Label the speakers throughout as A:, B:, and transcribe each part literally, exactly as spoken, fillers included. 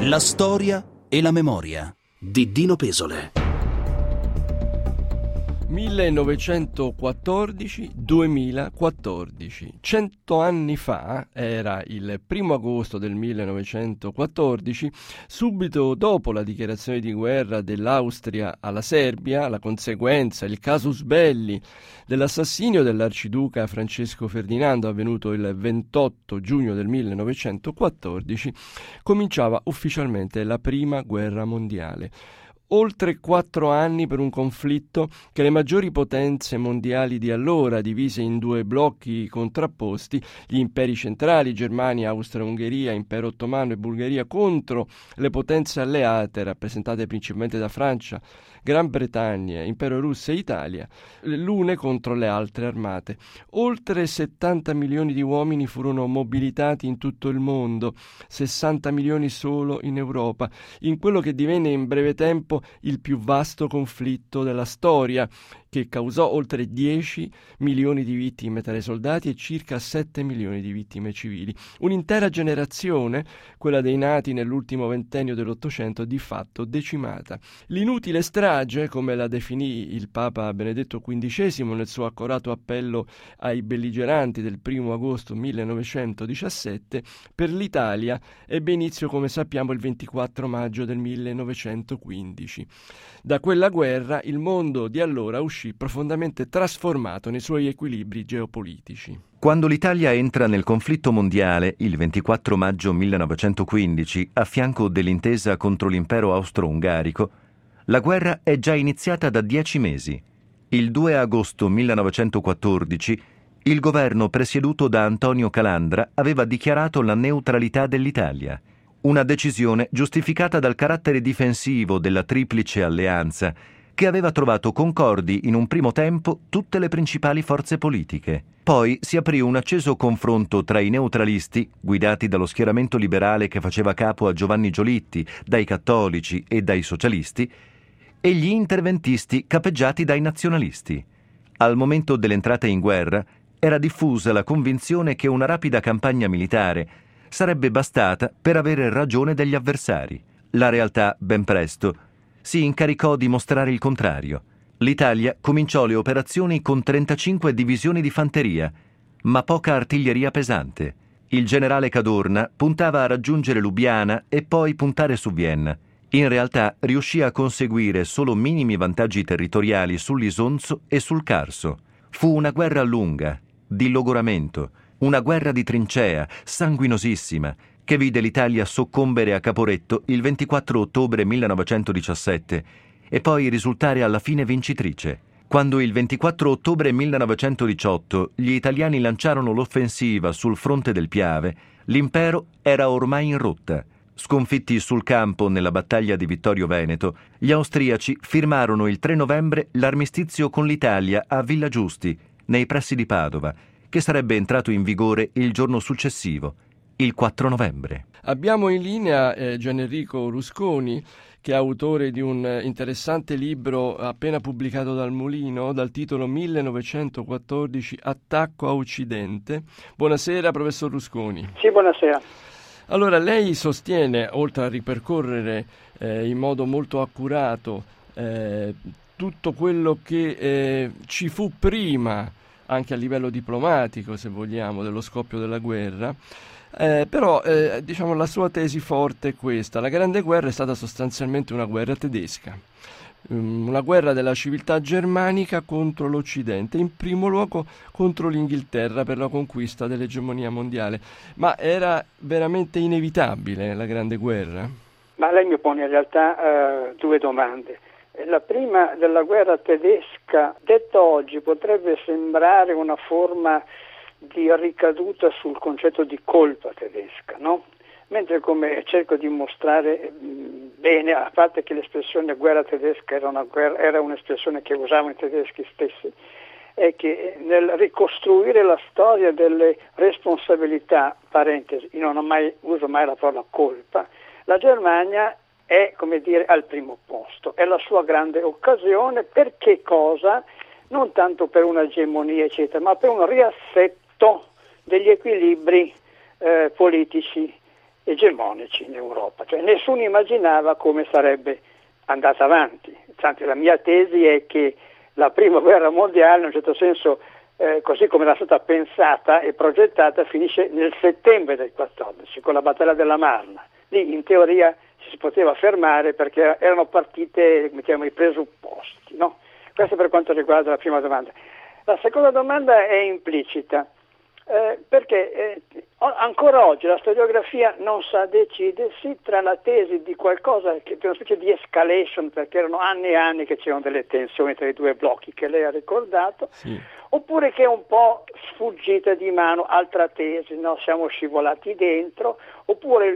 A: La storia e la memoria di Dino Pesole.
B: millenovecentoquattordici duemilaquattordici. Cento anni fa, era il primo agosto del millenovecentoquattordici, subito dopo la dichiarazione di guerra dell'Austria alla Serbia, la conseguenza, il casus belli dell'assassinio dell'arciduca Francesco Ferdinando avvenuto il ventotto giugno del millenovecentoquattordici, cominciava ufficialmente la prima guerra mondiale. Oltre quattro anni per un conflitto che le maggiori potenze mondiali di allora, divise in due blocchi contrapposti, gli imperi centrali, Germania, Austria-Ungheria, Impero Ottomano e Bulgaria, contro le potenze alleate, rappresentate principalmente da Francia, Gran Bretagna, Impero Russo e Italia, l'une contro le altre armate. Oltre settanta milioni di uomini furono mobilitati in tutto il mondo, sessanta milioni solo in Europa, in quello che divenne in breve tempo il più vasto conflitto della storia, che causò oltre dieci milioni di vittime tra i soldati e circa sette milioni di vittime civili. Un'intera generazione, quella dei nati nell'ultimo ventennio dell'Ottocento, di fatto decimata. L'inutile strage, come la definì il Papa Benedetto quindicesimo nel suo accorato appello ai belligeranti del primo agosto millenovecentodiciassette, per l'Italia ebbe inizio, come sappiamo, il ventiquattro maggio del millenovecentoquindici. Da quella guerra il mondo di allora uscì profondamente trasformato nei suoi equilibri geopolitici.
C: Quando l'Italia entra nel conflitto mondiale il ventiquattro maggio millenovecentoquindici a fianco dell'intesa contro l'impero austro-ungarico, la guerra è già iniziata da dieci mesi. Il due agosto millenovecentoquattordici il governo presieduto da Antonio Calandra aveva dichiarato la neutralità dell'Italia. Una decisione giustificata dal carattere difensivo della triplice alleanza, che aveva trovato concordi in un primo tempo tutte le principali forze politiche. Poi si aprì un acceso confronto tra i neutralisti, guidati dallo schieramento liberale che faceva capo a Giovanni Giolitti, dai cattolici e dai socialisti, e gli interventisti capeggiati dai nazionalisti. Al momento dell'entrata in guerra era diffusa la convinzione che una rapida campagna militare sarebbe bastata per avere ragione degli avversari. La realtà, ben presto, si incaricò di mostrare il contrario. L'Italia cominciò le operazioni con trentacinque divisioni di fanteria, ma poca artiglieria pesante. Il generale Cadorna puntava a raggiungere Lubiana e poi puntare su Vienna. In realtà riuscì a conseguire solo minimi vantaggi territoriali sull'Isonzo e sul Carso. Fu una guerra lunga, di logoramento, una guerra di trincea, sanguinosissima, che vide l'Italia soccombere a Caporetto il ventiquattro ottobre millenovecentodiciassette e poi risultare alla fine vincitrice. Quando il ventiquattro ottobre millenovecentodiciotto gli italiani lanciarono l'offensiva sul fronte del Piave, l'impero era ormai in rotta. Sconfitti sul campo nella battaglia di Vittorio Veneto, gli austriaci firmarono il tre novembre l'armistizio con l'Italia a Villa Giusti, nei pressi di Padova, che sarebbe entrato in vigore il giorno successivo, il quattro novembre.
B: Abbiamo in linea eh, Gianenrico Rusconi, che è autore di un eh, interessante libro appena pubblicato dal Mulino, dal titolo millenovecentoquattordici Attacco a Occidente. Buonasera, professor Rusconi.
D: Sì, buonasera.
B: Allora, lei sostiene, oltre a ripercorrere eh, in modo molto accurato eh, tutto quello che eh, ci fu prima, anche a livello diplomatico, se vogliamo, dello scoppio della guerra, eh, però eh, diciamo la sua tesi forte è questa: la Grande Guerra è stata sostanzialmente una guerra tedesca, um, una guerra della civiltà germanica contro l'Occidente, in primo luogo contro l'Inghilterra per la conquista dell'egemonia mondiale. Ma era veramente inevitabile la Grande Guerra?
D: Ma lei mi pone in realtà uh, due domande. La prima, della guerra tedesca, detta oggi, potrebbe sembrare una forma di ricaduta sul concetto di colpa tedesca, no? Mentre, come cerco di mostrare bene, a parte che l'espressione guerra tedesca era, una guerra, era un'espressione che usavano i tedeschi stessi, è che nel ricostruire la storia delle responsabilità, parentesi, io non ho mai, uso mai la parola colpa, la Germania è, come dire, al primo posto, è la sua grande occasione. Per che cosa? Non tanto per un'egemonia eccetera, ma per un riassetto degli equilibri eh, politici egemonici in Europa, cioè nessuno immaginava come sarebbe andata avanti. Tanto la mia tesi è che la prima guerra mondiale, in un certo senso, eh, così come era stata pensata e progettata, finisce nel settembre del quattordici, con la battaglia della Marna. Lì in teoria si poteva fermare perché erano partite, mettiamo, i presupposti, no? Questo per quanto riguarda la prima domanda. La seconda domanda è implicita, eh, perché eh, ancora oggi la storiografia non sa decidersi tra la tesi di qualcosa, che è una specie di escalation, perché erano anni e anni che c'erano delle tensioni tra i due blocchi che lei ha ricordato, sì, oppure che è un po' sfuggita di mano altra tesi, no? Siamo scivolati dentro, oppure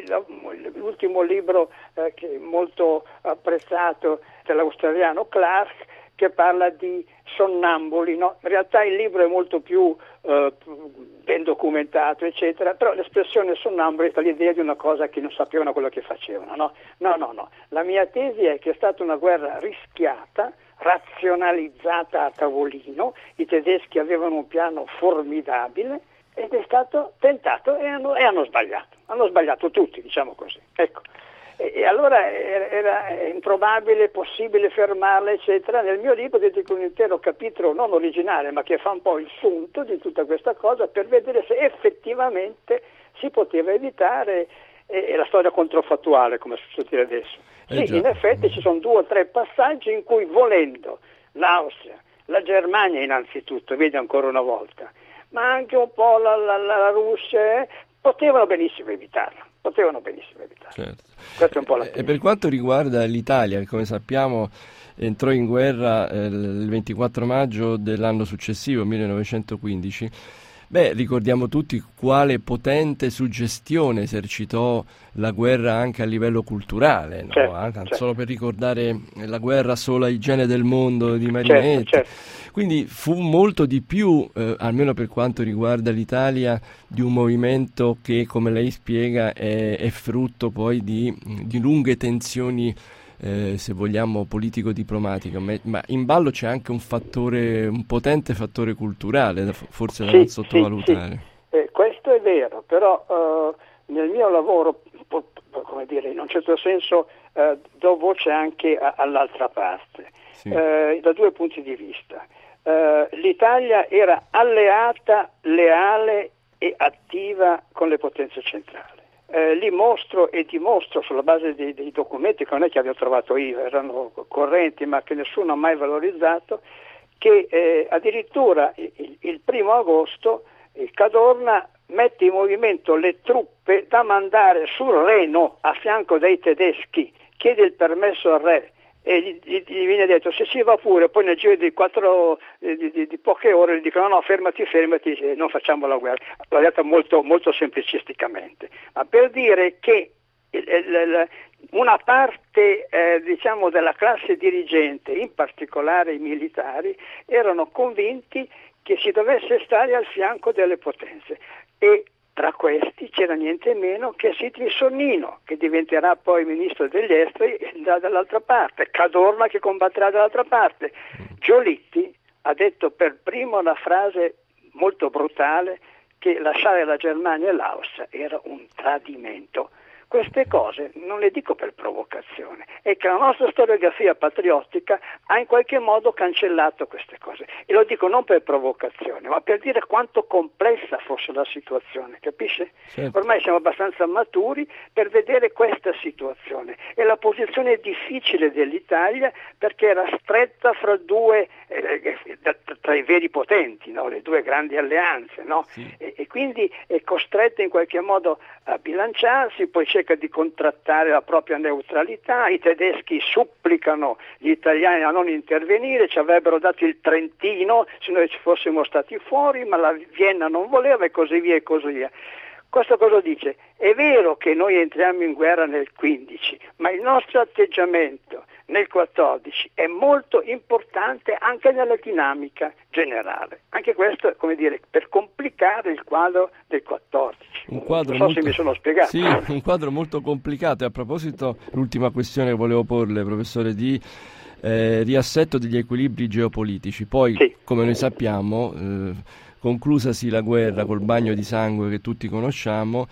D: l'ultimo libro eh, che è molto apprezzato dell'australiano Clark, che parla di sonnambuli, no? In realtà il libro è molto più eh, ben documentato, eccetera, però l'espressione sonnambuli sta l'idea di una cosa che non sapevano quello che facevano, no? No, no, no. La mia tesi è che è stata una guerra rischiata, razionalizzata a tavolino, i tedeschi avevano un piano formidabile ed è stato tentato e hanno, e hanno sbagliato, hanno sbagliato tutti, diciamo così, ecco. E, e allora era, era improbabile, possibile fermarla, eccetera. Nel mio libro dedico un intero capitolo, non originale, ma che fa un po' il sunto di tutta questa cosa, per vedere se effettivamente si poteva evitare, e, e la storia controfattuale, come si suol dire adesso. Sì, eh in effetti ci sono due o tre passaggi in cui, volendo, l'Austria, la Germania innanzitutto, vedi ancora una volta, ma anche un po' la, la, la Russia, eh, potevano benissimo evitarla. Potevano benissimo evitare. Certo. Questo è un po' la
B: e per quanto riguarda l'Italia, che come sappiamo entrò in guerra eh, il ventiquattro maggio dell'anno successivo, millenovecentoquindici, beh, ricordiamo tutti quale potente suggestione esercitò la guerra anche a livello culturale, no?
D: Certo,
B: ah,
D: certo.
B: Solo per ricordare la guerra sola igiene del mondo di Marinetti.
D: Certo, certo.
B: Quindi fu molto di più, eh, almeno per quanto riguarda l'Italia, di un movimento che, come lei spiega, è, è frutto poi di, di lunghe tensioni, eh, se vogliamo, politico-diplomatiche, ma, ma in ballo c'è anche un fattore, un potente fattore culturale, forse da
D: sì,
B: non sottovalutare.
D: Sì, sì. Eh, questo è vero, però uh, nel mio lavoro, po- po- come dire, in un certo senso uh, do voce anche a- all'altra parte, sì. uh, da due punti di vista. Uh, L'Italia era alleata, leale e attiva con le potenze centrali. Eh, lì mostro e dimostro sulla base dei, dei documenti che non è che abbia trovato io, erano correnti ma che nessuno ha mai valorizzato, che eh, addirittura il, il primo agosto il Cadorna mette in movimento le truppe da mandare sul Reno a fianco dei tedeschi, chiede il permesso al re e gli, gli, gli viene detto se si va pure, poi nel giro di, quattro, di, di, di poche ore gli dicono no, no, fermati, fermati, eh, non facciamo la guerra. L'ho detto molto, molto semplicisticamente, ma per dire che il, il, una parte eh, diciamo della classe dirigente, in particolare i militari, erano convinti che si dovesse stare al fianco delle potenze, e tra questi c'era niente meno che Sitri Sonnino, che diventerà poi ministro degli esteri e andrà dall'altra parte, Cadorna che combatterà dall'altra parte. Giolitti ha detto per primo una frase molto brutale, che lasciare la Germania e l'Austria era un tradimento. Queste cose non le dico per provocazione, è che la nostra storiografia patriottica ha in qualche modo cancellato queste cose, e lo dico non per provocazione, ma per dire quanto complessa fosse la situazione, capisce? Certo. Ormai siamo abbastanza maturi per vedere questa situazione, e la posizione difficile dell'Italia perché era stretta fra due, eh, tra i veri potenti, no? Le due grandi alleanze, no? Sì. e, e quindi è costretta in qualche modo a bilanciarsi, poi cerca di contrattare la propria neutralità, i tedeschi supplicano gli italiani a non intervenire, ci avrebbero dato il Trentino se noi ci fossimo stati fuori, ma la Vienna non voleva, e così via e così via. Questo cosa dice? È vero che noi entriamo in guerra nel quindici, ma il nostro atteggiamento nel quattordici è molto importante anche nella dinamica generale. Anche questo, come dire, per complicare il quadro del quattordici.
B: Un quadro
D: non so
B: molto,
D: se mi sono spiegato.
B: Sì, un quadro molto complicato. E a proposito, l'ultima questione che volevo porle, professore, di eh, riassetto degli equilibri geopolitici. Poi, sì, come noi sappiamo, eh, conclusasi la guerra col bagno di sangue che tutti conosciamo,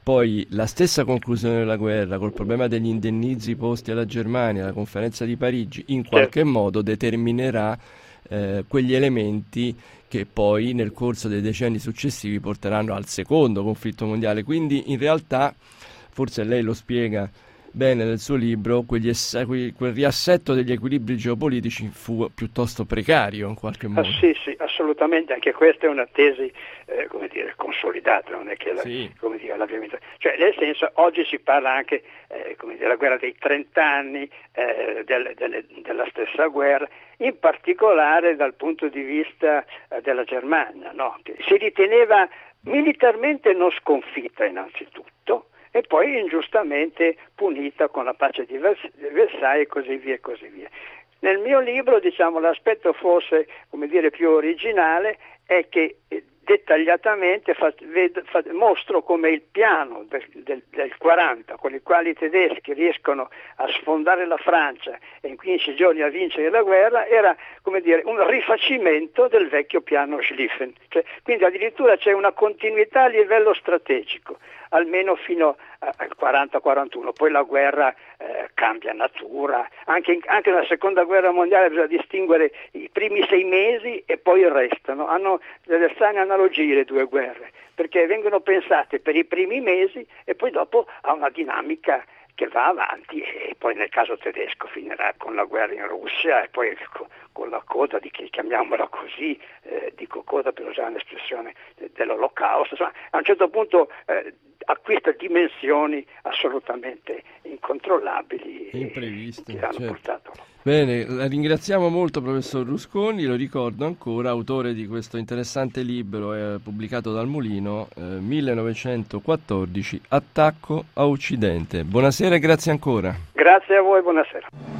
B: poi la stessa conclusione della guerra, col problema degli indennizi posti alla Germania, la conferenza di Parigi, in qualche certo. modo determinerà eh, quegli elementi che poi nel corso dei decenni successivi porteranno al secondo conflitto mondiale. Quindi in realtà, forse lei lo spiega bene nel suo libro, quegli ess- quel riassetto degli equilibri geopolitici fu piuttosto precario in qualche modo.
D: Ah, sì, sì, assolutamente, anche questa è una tesi eh, come dire, consolidata, non è che la,
B: sì.
D: come dire, l'abbiamo... Cioè, nel senso, oggi si parla anche eh, come dire, della guerra dei trent'anni, eh, del, delle, della stessa guerra, in particolare dal punto di vista eh, della Germania, no? Che si riteneva militarmente non sconfitta innanzitutto, e poi ingiustamente punita con la pace di Versailles e così via e così via. Nel mio libro, diciamo, l'aspetto forse, come dire, più originale è che dettagliatamente fa, ved, fa, mostro come il piano del, del, del quaranta, con il quale i tedeschi riescono a sfondare la Francia e in quindici giorni a vincere la guerra, era, come dire, un rifacimento del vecchio piano Schlieffen. Cioè, quindi addirittura c'è una continuità a livello strategico, almeno fino al quaranta quarantuno, poi la guerra eh, cambia natura, anche, in, anche nella seconda guerra mondiale bisogna distinguere i primi sei mesi e poi il resto, no? Hanno delle strane analogie le due guerre, perché vengono pensate per i primi mesi e poi dopo ha una dinamica che va avanti, e poi nel caso tedesco finirà con la guerra in Russia e poi con la coda, di, chiamiamola così, eh, dico coda per usare un'espressione dell'Olocausto, insomma a un certo punto eh, acquista dimensioni assolutamente incontrollabili e impreviste, che hanno certo. portato.
B: Bene, la ringraziamo molto professor Rusconi, lo ricordo ancora, autore di questo interessante libro eh, pubblicato dal Mulino, eh, millenovecentoquattordici, Attacco a Occidente. Buonasera e grazie ancora.
D: Grazie a voi, buonasera.